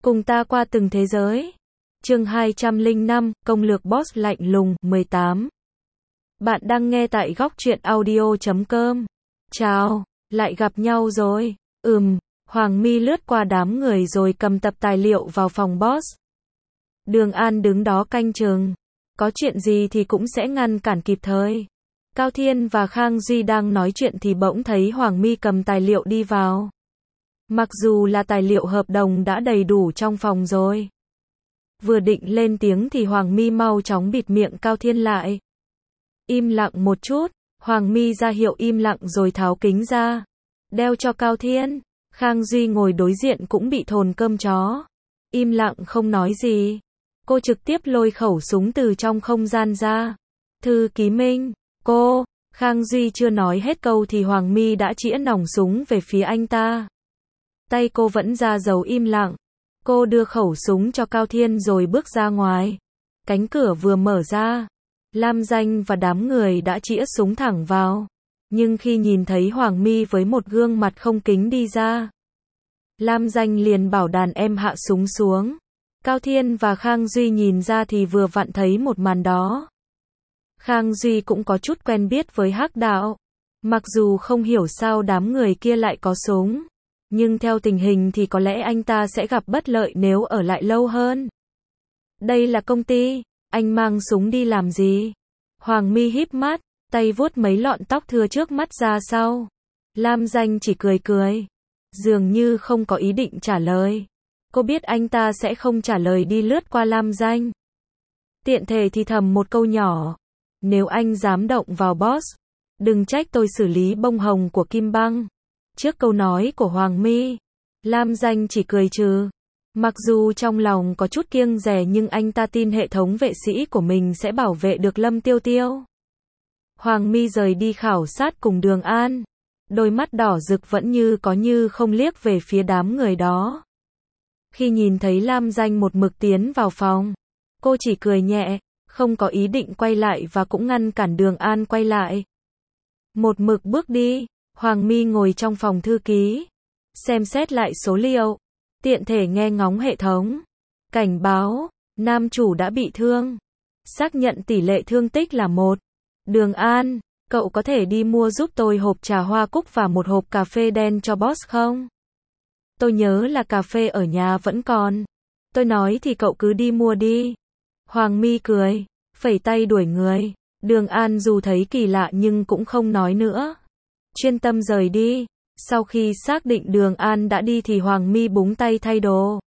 Cùng ta qua từng thế giới. Chương 205, công lược boss lạnh lùng, 18. Bạn đang nghe tại góc truyện audio.com. Chào, lại gặp nhau rồi. Hoàng My lướt qua đám người rồi cầm tập tài liệu vào phòng boss. Đường An đứng đó canh chừng. Có chuyện gì thì cũng sẽ ngăn cản kịp thời. Cao Thiên và Khang Duy đang nói chuyện thì bỗng thấy Hoàng My cầm tài liệu đi vào. Mặc dù là tài liệu hợp đồng đã đầy đủ trong phòng rồi. Vừa định lên tiếng thì Hoàng My mau chóng bịt miệng Cao Thiên lại. Im lặng một chút, Hoàng My ra hiệu im lặng rồi tháo kính ra. Đeo cho Cao Thiên. Khang Duy ngồi đối diện cũng bị thồn cơm chó. Im lặng không nói gì. Cô trực tiếp lôi khẩu súng từ trong không gian ra. Thư ký Minh, cô. Khang Duy chưa nói hết câu thì Hoàng My đã chĩa nòng súng về phía anh ta. Tay cô vẫn ra dấu im lặng. Cô đưa khẩu súng cho Cao Thiên rồi bước ra ngoài. Cánh cửa vừa mở ra, Lam Danh và đám người đã chĩa súng thẳng vào. Nhưng khi nhìn thấy Hoàng My với một gương mặt không kính đi ra, Lam Danh liền bảo đàn em hạ súng xuống. Cao Thiên và Khang Duy nhìn ra thì vừa vặn thấy một màn đó. Khang Duy cũng có chút quen biết với Hắc Đạo. Mặc dù không hiểu sao đám người kia lại có súng, nhưng theo tình hình thì có lẽ anh ta sẽ gặp bất lợi nếu ở lại lâu hơn. Đây là công ty, anh mang súng đi làm gì? Hoàng My híp mắt, tay vuốt mấy lọn tóc thưa trước mắt ra sau. Lam Danh chỉ cười cười, dường như không có ý định trả lời. Cô biết anh ta sẽ không trả lời đi lướt qua Lam Danh. Tiện thể thì thầm một câu nhỏ. Nếu anh dám động vào boss, đừng trách tôi xử lý bông hồng của Kim Băng. Trước câu nói của Hoàng My, Lam Danh chỉ cười trừ. Mặc dù trong lòng có chút kiêng dè nhưng anh ta tin hệ thống vệ sĩ của mình sẽ bảo vệ được Lâm Tiêu Tiêu. Hoàng My rời đi khảo sát cùng Đường An. Đôi mắt đỏ rực vẫn như có như không liếc về phía đám người đó. Khi nhìn thấy Lam Danh một mực tiến vào phòng, cô chỉ cười nhẹ, không có ý định quay lại và cũng ngăn cản Đường An quay lại. Một mực bước đi, Hoàng My ngồi trong phòng thư ký, xem xét lại số liệu, tiện thể nghe ngóng hệ thống. Cảnh báo, nam chủ đã bị thương. Xác nhận tỷ lệ thương tích là 1. Đường An, cậu có thể đi mua giúp tôi hộp trà hoa cúc và một hộp cà phê đen cho boss không? Tôi nhớ là cà phê ở nhà vẫn còn. Tôi nói thì cậu cứ đi mua đi. Hoàng My cười, phẩy tay đuổi người. Đường An dù thấy kỳ lạ nhưng cũng không nói nữa. Chuyên tâm rời đi. Sau khi xác định Đường An đã đi thì Hoàng My búng tay thay đồ.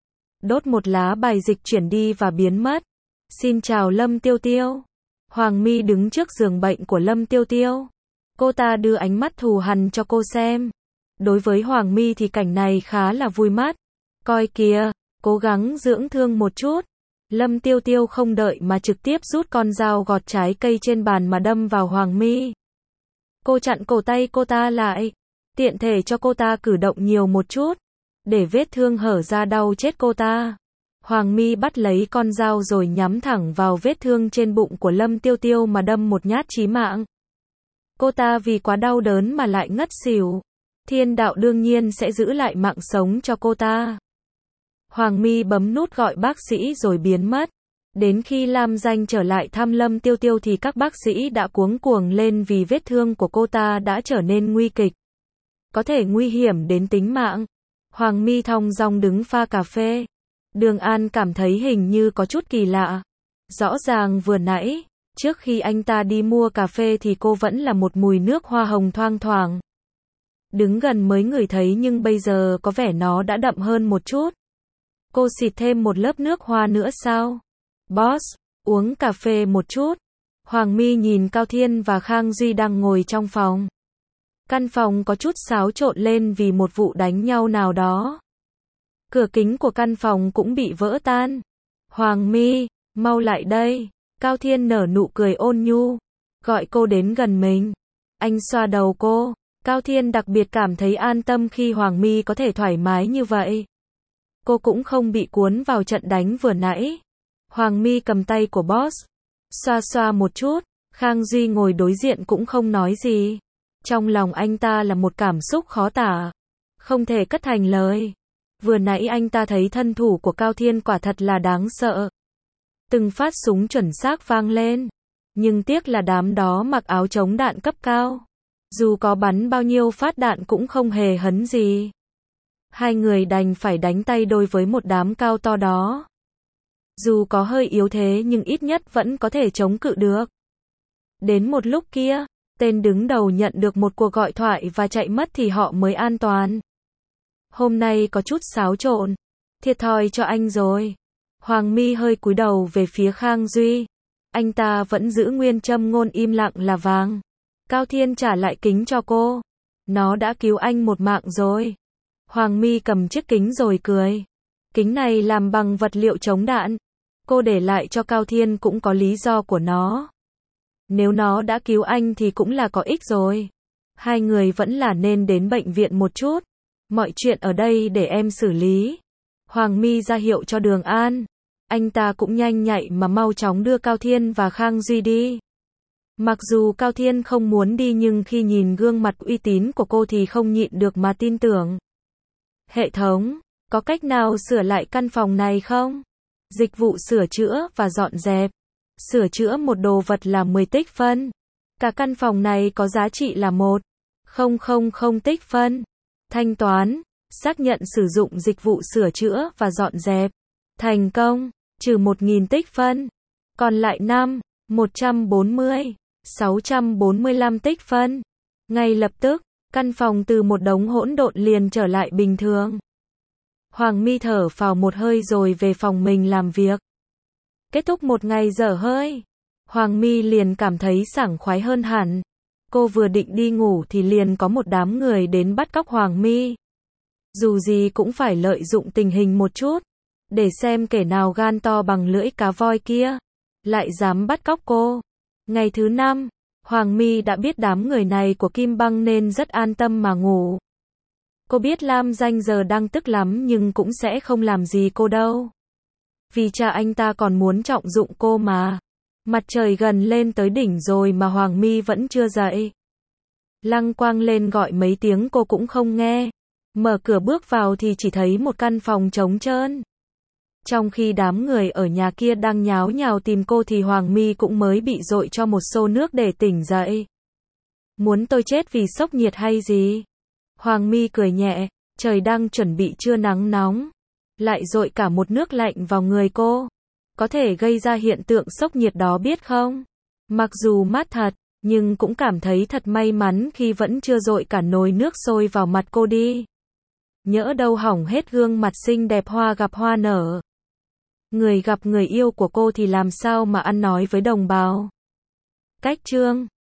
Đốt một lá bài dịch chuyển đi và biến mất. Xin chào Lâm Tiêu Tiêu. Hoàng My đứng trước giường bệnh của Lâm Tiêu Tiêu. Cô ta đưa ánh mắt thù hằn cho cô xem. Đối với Hoàng My thì cảnh này khá là vui mắt. Coi kìa, cố gắng dưỡng thương một chút. Lâm Tiêu Tiêu không đợi mà trực tiếp rút con dao gọt trái cây trên bàn mà đâm vào Hoàng My. Cô chặn cổ tay cô ta lại, tiện thể cho cô ta cử động nhiều một chút, để vết thương hở ra đau chết cô ta. Hoàng My bắt lấy con dao rồi nhắm thẳng vào vết thương trên bụng của Lâm Tiêu Tiêu mà đâm một nhát chí mạng. Cô ta vì quá đau đớn mà lại ngất xỉu. Thiên đạo đương nhiên sẽ giữ lại mạng sống cho cô ta. Hoàng My bấm nút gọi bác sĩ rồi biến mất. Đến khi Lam Danh trở lại thăm Lâm Tiêu Tiêu thì các bác sĩ đã cuống cuồng lên vì vết thương của cô ta đã trở nên nguy kịch. Có thể nguy hiểm đến tính mạng. Hoàng My thong dong đứng pha cà phê. Đường An cảm thấy hình như có chút kỳ lạ. Rõ ràng vừa nãy, trước khi anh ta đi mua cà phê thì cô vẫn là một mùi nước hoa hồng thoang thoảng. Đứng gần mới ngửi thấy nhưng bây giờ có vẻ nó đã đậm hơn một chút. Cô xịt thêm một lớp nước hoa nữa sao? Boss, uống cà phê một chút. Hoàng My nhìn Cao Thiên và Khang Duy đang ngồi trong phòng. Căn phòng có chút xáo trộn lên vì một vụ đánh nhau nào đó. Cửa kính của căn phòng cũng bị vỡ tan. Hoàng My, mau lại đây. Cao Thiên nở nụ cười ôn nhu, gọi cô đến gần mình. Anh xoa đầu cô. Cao Thiên đặc biệt cảm thấy an tâm khi Hoàng My có thể thoải mái như vậy. Cô cũng không bị cuốn vào trận đánh vừa nãy. Hoàng My cầm tay của boss, xoa xoa một chút. Khang Duy ngồi đối diện cũng không nói gì. Trong lòng anh ta là một cảm xúc khó tả, không thể cất thành lời. Vừa nãy anh ta thấy thân thủ của Cao Thiên quả thật là đáng sợ. Từng phát súng chuẩn xác vang lên. Nhưng tiếc là đám đó mặc áo chống đạn cấp cao. Dù có bắn bao nhiêu phát đạn cũng không hề hấn gì. Hai người đành phải đánh tay đôi với một đám cao to đó. Dù có hơi yếu thế nhưng ít nhất vẫn có thể chống cự được. Đến một lúc kia, tên đứng đầu nhận được một cuộc gọi thoại và chạy mất thì họ mới an toàn. Hôm nay có chút xáo trộn. Thiệt thòi cho anh rồi. Hoàng My hơi cúi đầu về phía Khang Duy. Anh ta vẫn giữ nguyên châm ngôn im lặng là vàng. Cao Thiên trả lại kính cho cô. Nó đã cứu anh một mạng rồi. Hoàng My cầm chiếc kính rồi cười. Kính này làm bằng vật liệu chống đạn. Cô để lại cho Cao Thiên cũng có lý do của nó. Nếu nó đã cứu anh thì cũng là có ích rồi. Hai người vẫn là nên đến bệnh viện một chút. Mọi chuyện ở đây để em xử lý. Hoàng My ra hiệu cho Đường An. Anh ta cũng nhanh nhạy mà mau chóng đưa Cao Thiên và Khang Duy đi. Mặc dù Cao Thiên không muốn đi nhưng khi nhìn gương mặt uy tín của cô thì không nhịn được mà tin tưởng. Hệ thống, có cách nào sửa lại căn phòng này không? Dịch vụ sửa chữa và dọn dẹp. Sửa chữa một đồ vật là 10 tích phân. Cả căn phòng này có giá trị là 1,000 tích phân. Thanh toán, xác nhận sử dụng dịch vụ sửa chữa và dọn dẹp. Thành công, trừ 1.000 tích phân. Còn lại 645 tích phân. Ngay lập tức, căn phòng từ một đống hỗn độn liền trở lại bình thường. Hoàng My thở phào một hơi rồi về phòng mình làm việc. Kết thúc một ngày dở hơi. Hoàng My liền cảm thấy sảng khoái hơn hẳn. Cô vừa định đi ngủ thì liền có một đám người đến bắt cóc Hoàng My. Dù gì cũng phải lợi dụng tình hình một chút. Để xem kẻ nào gan to bằng lưỡi cá voi kia. Lại dám bắt cóc cô. Ngày thứ 5, Hoàng My đã biết đám người này của Kim Băng nên rất an tâm mà ngủ. Cô biết Lam Danh giờ đang tức lắm nhưng cũng sẽ không làm gì cô đâu. Vì cha anh ta còn muốn trọng dụng cô mà. Mặt trời gần lên tới đỉnh rồi mà Hoàng My vẫn chưa dậy. Lăng Quang lên gọi mấy tiếng cô cũng không nghe. Mở cửa bước vào thì chỉ thấy một căn phòng trống trơn. Trong khi đám người ở nhà kia đang nháo nhào tìm cô thì Hoàng My cũng mới bị dội cho một xô nước để tỉnh dậy. Muốn tôi chết vì sốc nhiệt hay gì? Hoàng My cười nhẹ, trời đang chuẩn bị trưa nắng nóng. Lại dội cả một nước lạnh vào người cô. Có thể gây ra hiện tượng sốc nhiệt đó biết không? Mặc dù mát thật, nhưng cũng cảm thấy thật may mắn khi vẫn chưa dội cả nồi nước sôi vào mặt cô đi. Nhỡ đâu hỏng hết gương mặt xinh đẹp hoa gặp hoa nở. Người gặp người yêu của cô thì làm sao mà ăn nói với đồng bào. Cách chương